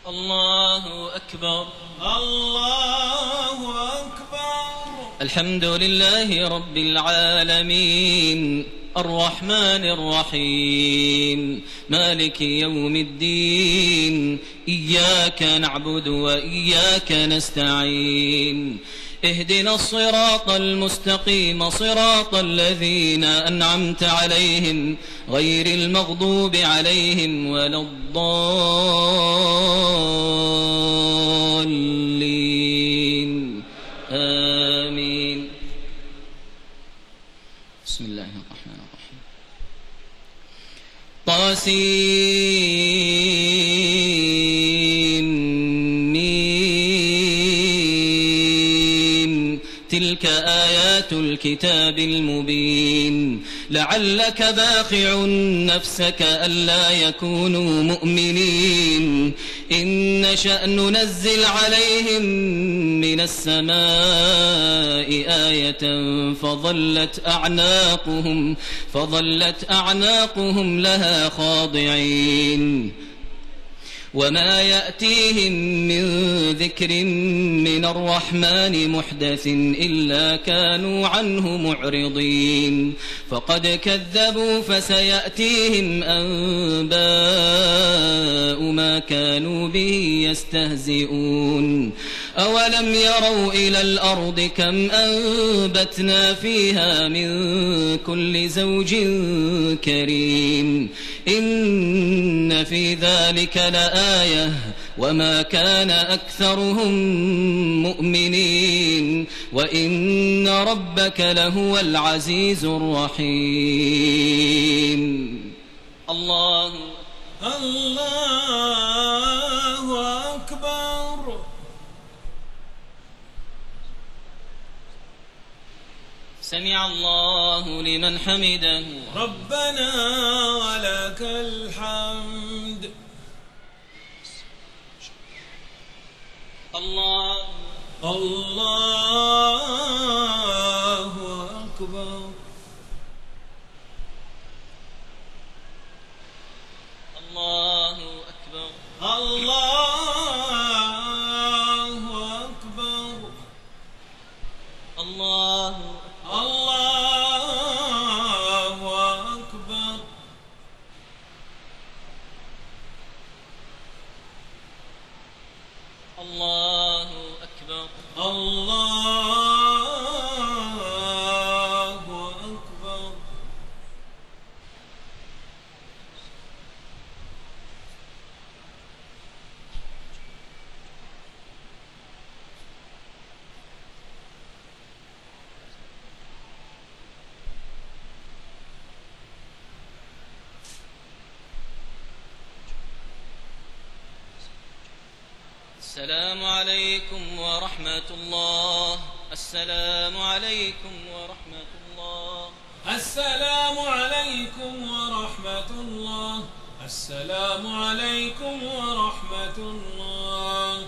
الله أكبر. الله أكبر. الحمد لله رب العالمين الرحمن الرحيم مالك يوم الدين إياك نعبد وإياك نستعين اهدنا الصراط المستقيم صراط الذين أنعمت عليهم غير المغضوب عليهم ولا الضالين آمين. بسم الله الرحمن الرحيم. طاسين تلك آيات الكتاب المبين لعلك باخع نفسك ألا يكونوا مؤمنين إن نشأ ننزل عليهم من السماء آية فظلت أعناقهم لها خاضعين وما يأتيهم من ذكر من الرحمن محدث إلا كانوا عنه معرضين فقد كذبوا فسيأتيهم أنباء ما كانوا به يستهزئون أولم يروا إلى الأرض كم أنبتنا فيها من كل زوج كريم إن في ذلك لآية وما كان أكثرهم مؤمنين وإن ربك لهو العزيز الرحيم. الله أكبر. سمع الله لمن حمده ربنا ولك الحمد. الله أكبر. الله أكبر. الله أكبر. الله أكبر. الله أكبر. الله أكبر. السلام عليكم ورحمة الله. السلام عليكم ورحمة الله. السلام عليكم ورحمة الله. السلام عليكم ورحمة الله.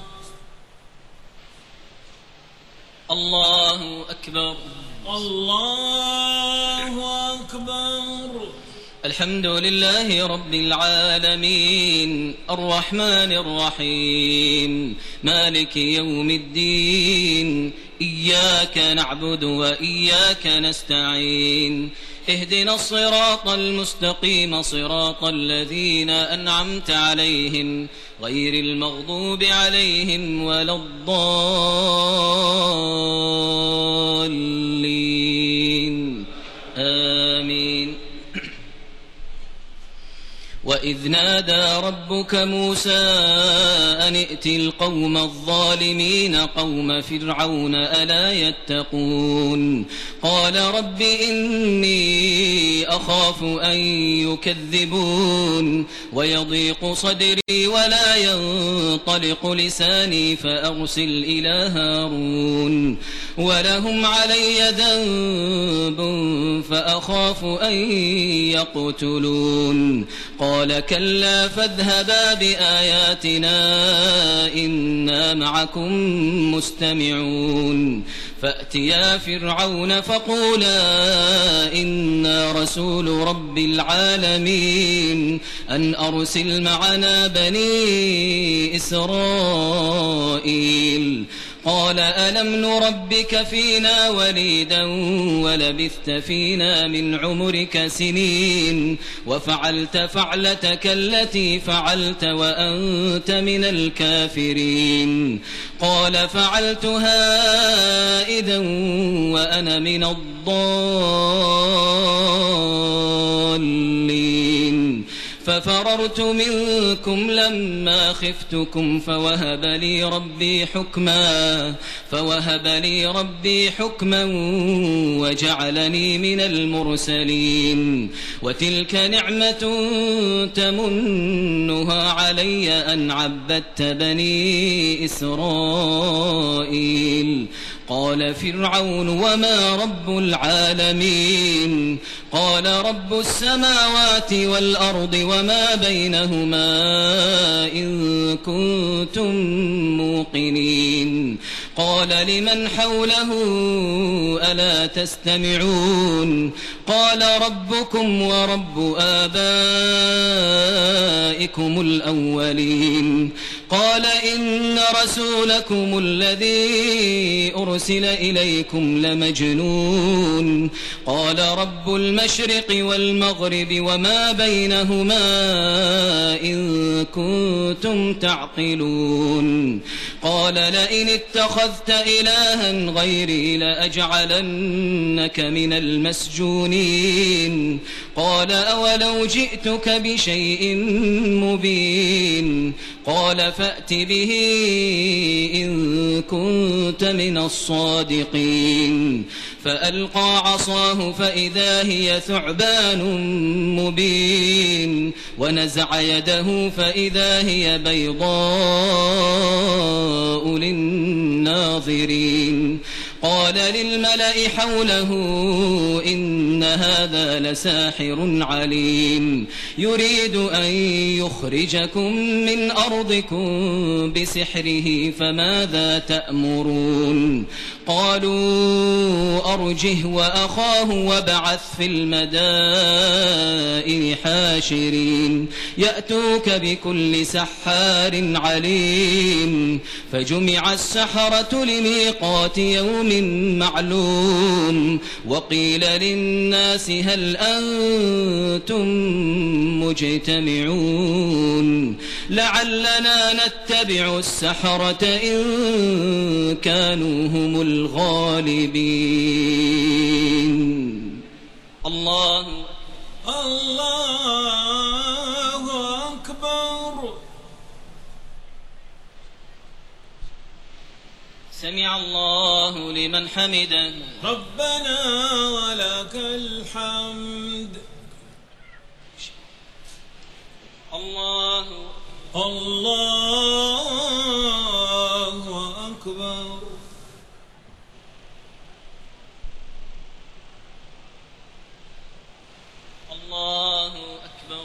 الله أكبر. الله أكبر. الحمد لله رب العالمين الرحمن الرحيم مالك يوم الدين إياك نعبد وإياك نستعين اهدنا الصراط المستقيم صراط الذين أنعمت عليهم غير المغضوب عليهم ولا الضالين آمين. وإذ نادى ربك موسى أن ائت القوم الظالمين قوم فرعون ألا يتقون قال رب إني أخاف أن يكذبون ويضيق صدري ولا ينطلق لساني فأرسل إلى هارون ولهم علي ذنب فأخاف أن يقتلون قال قال كلا فاذهبا بآياتنا إنا معكم مستمعون فأتيا فرعون فقولا إنا رسول رب العالمين أن أرسل معنا بني إسرائيل قال ألم نربك فينا وليدا ولبثت فينا من عمرك سنين وفعلت فعلتك التي فعلت وأنت من الكافرين قال فعلتها إذا وأنا من الضالين ففررت منكم لما خفتكم فوهب لي ربي حكما وجعلني من المرسلين وتلك نعمة تمنها علي أن عبدت بني إسرائيل قال فرعون وما رب العالمين قال رب السماوات والأرض وما بينهما إن كنتم موقنين قال لمن حوله ألا تستمعون قال ربكم ورب آبائكم الأولين قال إن رسولكم الذي أرسل إليكم لمجنون قال رب المشرق والمغرب وما بينهما إن كنتم تعقلون قال لئن اتخذت إلها غيري لأجعلنك من المسجونين قال أولو جئتك بشيء مبين قال فأت به إن كنت من الصادقين فألقى عصاه فإذا هي ثعبان مبين ونزع يده فإذا هي بيضاء للناظرين قال للملأ حوله إن هذا لساحر عليم يريد أن يخرجكم من أرضكم بسحره فماذا تأمرون قالوا أرجه وأخاه وابعث في المدائن حاشرين يأتوك بكل سحار عليم فجمع السحرة لميقات يوم معلوم وقيل للناس هل أنتم مجتمعون لعلنا نتبع السحرة إن كانوا هم الغالبين الله أكبر سمع الله لمن حمده ربنا ولك الحمد الله أكبر الله أكبر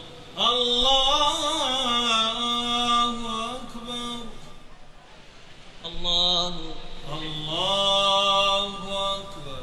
الله أكبر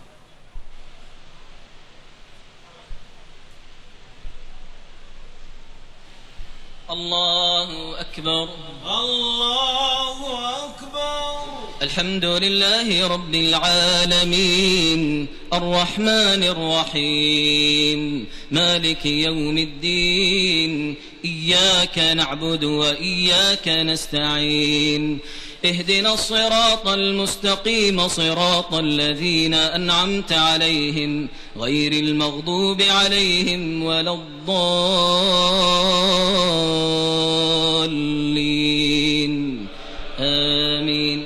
الله أكبر الله أكبر الحمد لله رب العالمين الرحمن الرحيم مالك يوم الدين إياك نعبد وإياك نستعين اهدنا الصراط المستقيم صراط الذين أنعمت عليهم غير المغضوب عليهم ولا الضالين آمين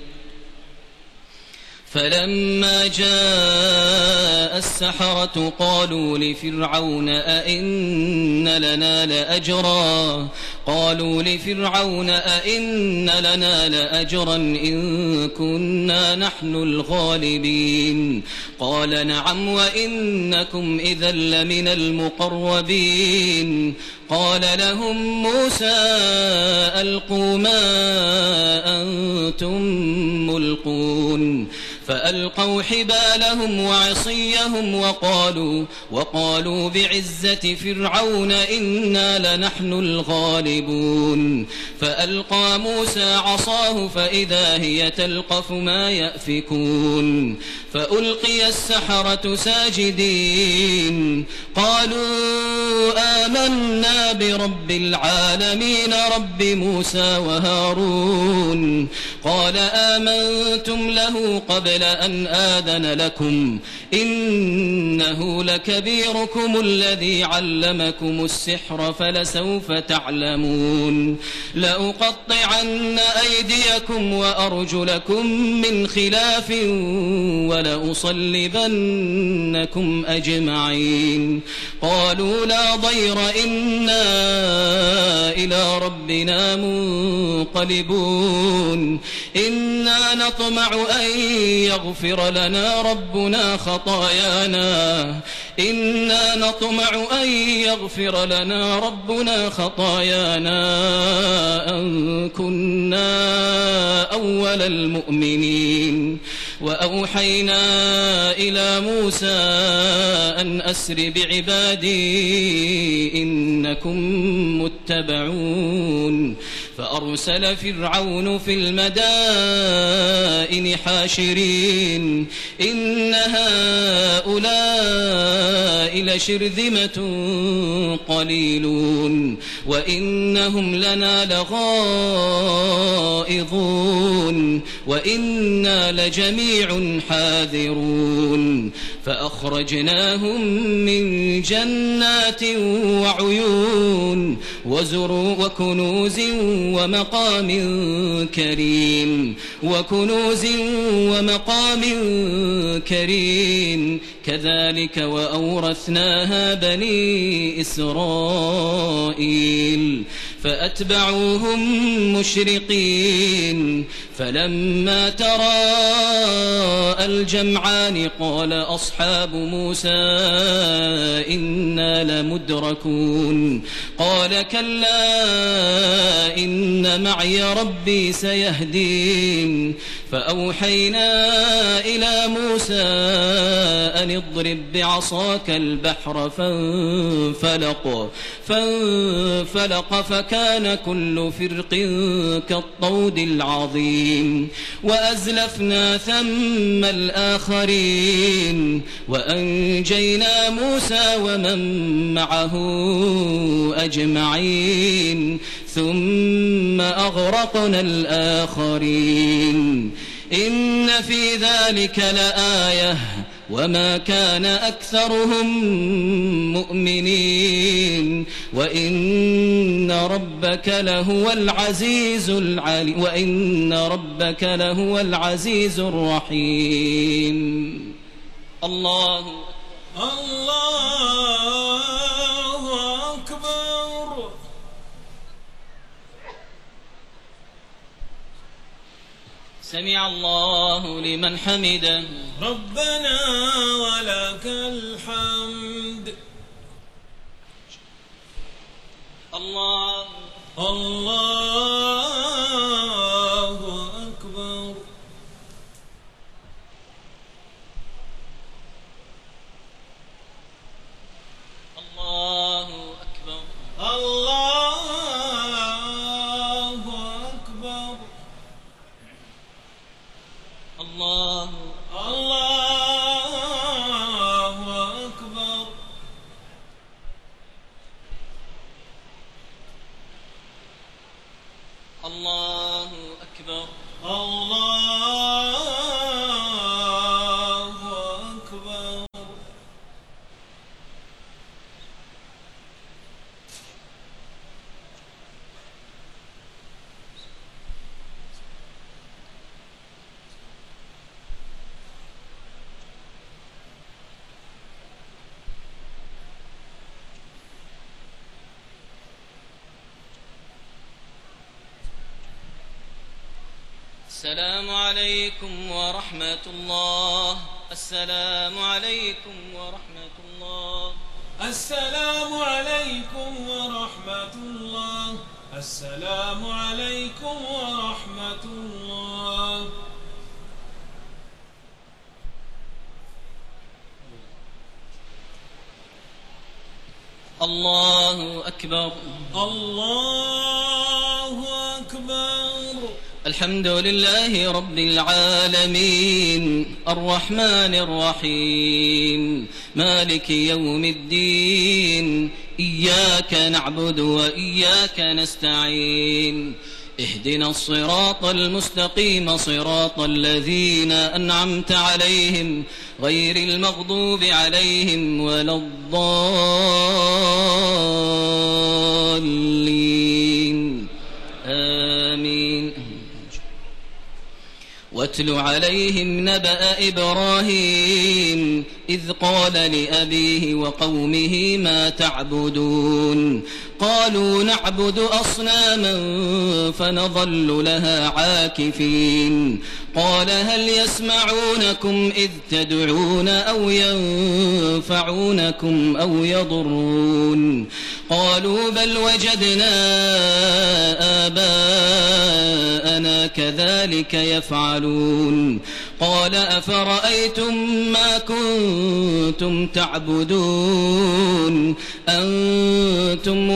فلما جاء السحرة قالوا لفرعون أئن لنا لأجرا قالوا لفرعون أئن لنا لأجرا إن كنا نحن الغالبين قال نعم وإنكم إذا لمن المقربين قال لهم موسى ألقوا ما أنتم ملقون فألقوا حبالهم وعصيهم وقالوا بعزة فرعون إنا لنحن الغالبون فألقى موسى عصاه فإذا هي تلقف ما يأفكون فألقي السحرة ساجدين قالوا آمنا برب العالمين رب موسى وهارون قال آمنتم له قبل أن آذن لكم إنه لكبيركم الذي علمكم السحر فلسوف تعلمون لأقطعن أيديكم وأرجلكم من خلاف ولأصلبنكم أجمعين قالوا لا ضير إنا إلى ربنا منقلبون إنا نطمع أن يغفر لنا ربنا خطايانا أن كنا أول المؤمنين وأوحينا إلى موسى أن أسر بعبادي إنكم متبعون فأرسل فرعون في المدائن حاشرين إن هؤلاء لشرذمة قليلون وإنهم لنا لغائظون وإنا لجميع حاذرون فأخرجناهم من جنات وعيون وكنوز ومقام كريم كذلك وأورثناها بني إسرائيل فأتبعوهم مشرقين فلما تراءى الجمعان قال أصحاب موسى إنا لمدركون قال كلا إن معي ربي سيهدين فأوحينا إلى موسى أن اضرب بعصاك البحر فانفلق فكان كل فرق كالطود العظيم وأزلفنا ثم الآخرين وأنجينا موسى ومن معه أجمعين ثم أغرقنا الآخرين إن في ذلك لآية وما كان أكثرهم مؤمنين وإن ربك لهو العزيز الرحيم الله أكبر سمع الله لمن حمده ربنا ولك الحمد الله أكبر الله أكبر الله أكبر الله أكبر الله أكبر السلام عليكم ورحمة الله. السلام عليكم ورحمة الله. السلام عليكم ورحمة الله. السلام عليكم ورحمة الله. الله أكبر. الله أكبر. الحمد لله رب العالمين الرحمن الرحيم مالك يوم الدين إياك نعبد وإياك نستعين اهدنا الصراط المستقيم صراط الذين أنعمت عليهم غير المغضوب عليهم ولا الضالين آمين. واتل عليهم نبأ إبراهيم إذ قال لأبيه وقومه ما تعبدون قالوا نعبد أصناما فنظل لها عاكفين قال هل يسمعونكم إذ تدعون أو ينفعونكم أو يضرون قالوا بل وجدنا آباءنا كذلك يفعلون قال أفرأيتم ما كنتم تعبدون أنتم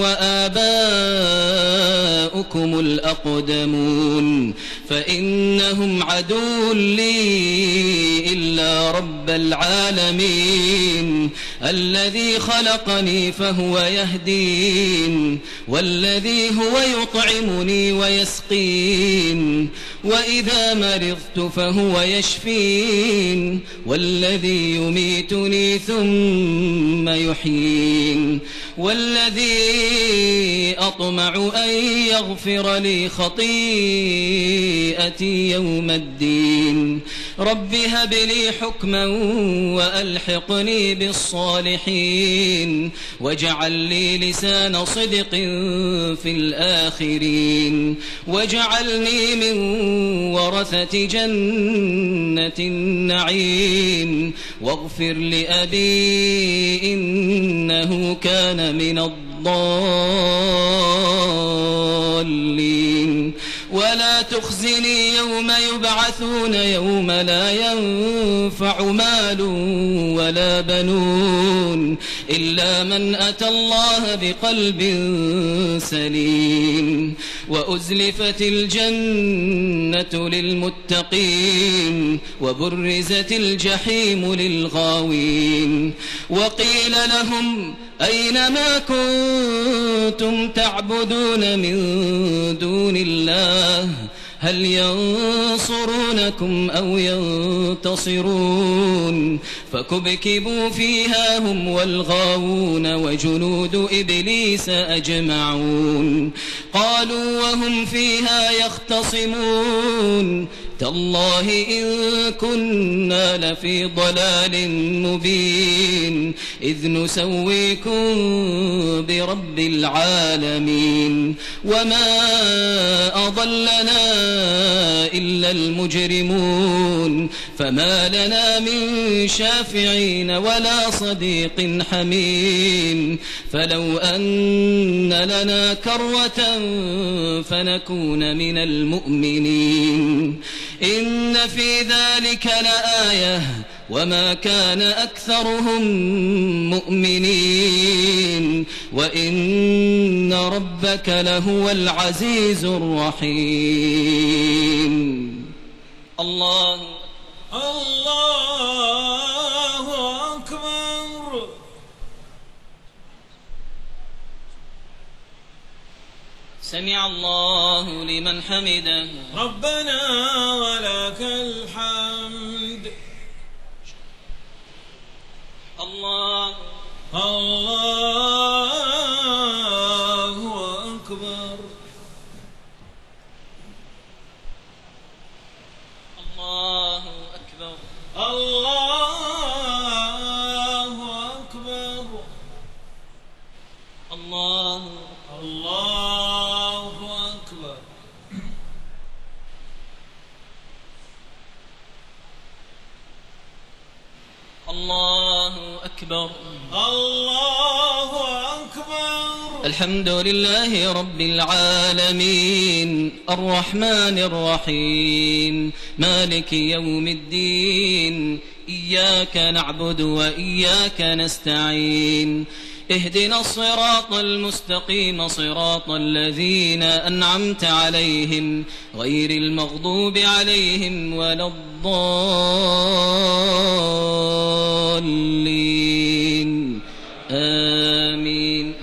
وآباؤكم الأقدمون فإنهم عدو لي إلا رب العالمين الذي خلقني فهو يهدين والذي هو يطعمني ويسقين وإذا مرضت فهو يشفين والذي يميتني ثم يحيين والذي أطمع أن يغفر لي خطيئتي يوم الدين رب هب لي حكما وألحقني بالصالحين واجعل لي لسان صدق في الآخرين واجعلني من ورثة جنة النعيم واغفر لأبي إنه كان من الضالين ولا تخزني يوم يبعثون يوم لا ينفع مال ولا بنون إلا من أتى الله بقلب سليم وأزلفت الجنة للمتقين وبرزت الجحيم للغاوين وقيل لهم أين ما كنتم تعبدون من دون الله هل ينصرونكم أو ينتصرون فكبكبوا فيها هم والغاوون وجنود إبليس أجمعون قالوا وهم فيها يختصمون تالله إن كنا لفي ضلال مبين إذ نسويكم برب العالمين وما أضلنا إلا المجرمون فما لنا من شافعين ولا صديق حميم فلو أن لنا كرة فنكون من المؤمنين إن في ذلك لآية وما كان أكثرهم مؤمنين وإن ربك لهو العزيز الرحيم. الله أكبر. سمع الله لمن حمده ربنا ولك الحمد. الله أكبر. الله أكبر. الله أكبر. الله أكبر. أكبر. الله أكبر. الحمد لله رب العالمين الرحمن الرحيم مالك يوم الدين إياك نعبد وإياك نستعين اهدنا الصراط المستقيم صراط الذين أنعمت عليهم غير المغضوب عليهم ولا الضالين آمين.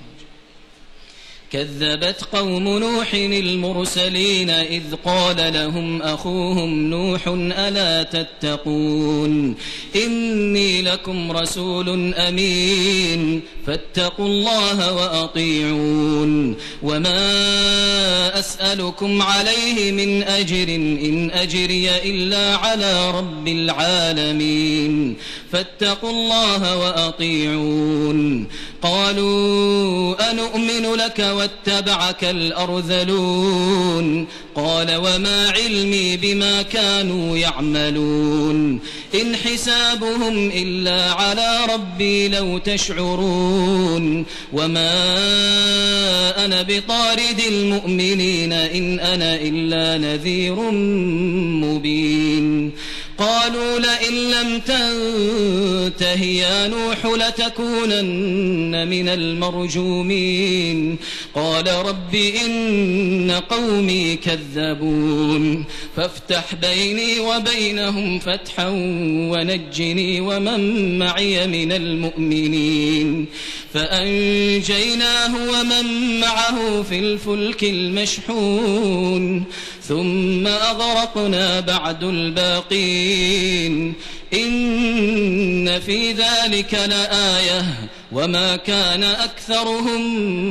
كذبت قوم نوح المرسلين إذ قال لهم أخوهم نوح ألا تتقون إني لكم رسول أمين فاتقوا الله وأطيعون وما أسألكم عليه من أجر إن أجري إلا على رب العالمين فاتقوا الله وأطيعون. قالوا أنؤمن لك واتبعك الأرذلون قال وما علمي بما كانوا يعملون إن حسابهم إلا على ربي لو تشعرون وما أنا بطارد المؤمنين إن أنا إلا نذير مبين. قالوا لئن لم تنته يا نوح لتكونن من المرجومين قال رب إن قومي كذبون فافتح بيني وبينهم فتحا ونجني ومن معي من المؤمنين فأنجيناه ومن معه في الفلك المشحون ثم أغرقنا بعد الباقين إن في ذلك لآية وما كان أكثرهم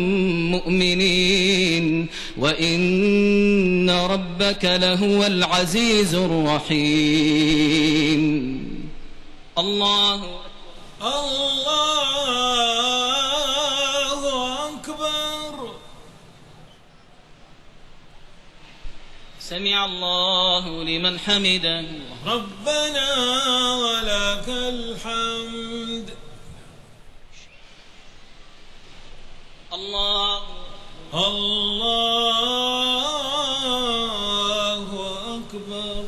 مؤمنين وإن ربك لهو العزيز الرحيم. الله أكبر. سمع الله لمن حمده ربنا ولك الحمد. الله أكبر.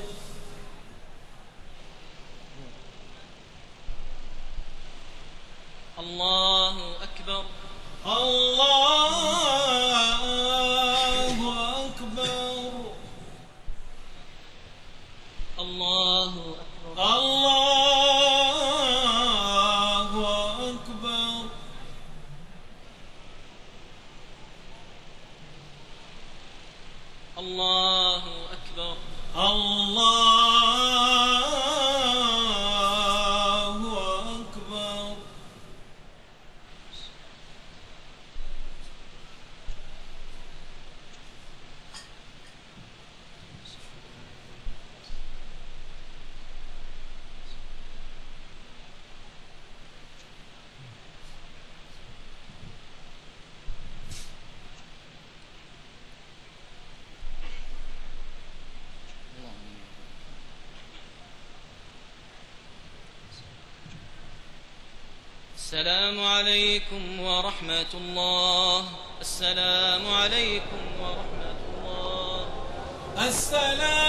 الله أكبر. الله أكبر. الله أكبر. الله أكبر. الله أكبر. الله أكبر. السلام عليكم ورحمة الله. السلام عليكم ورحمة الله. السلام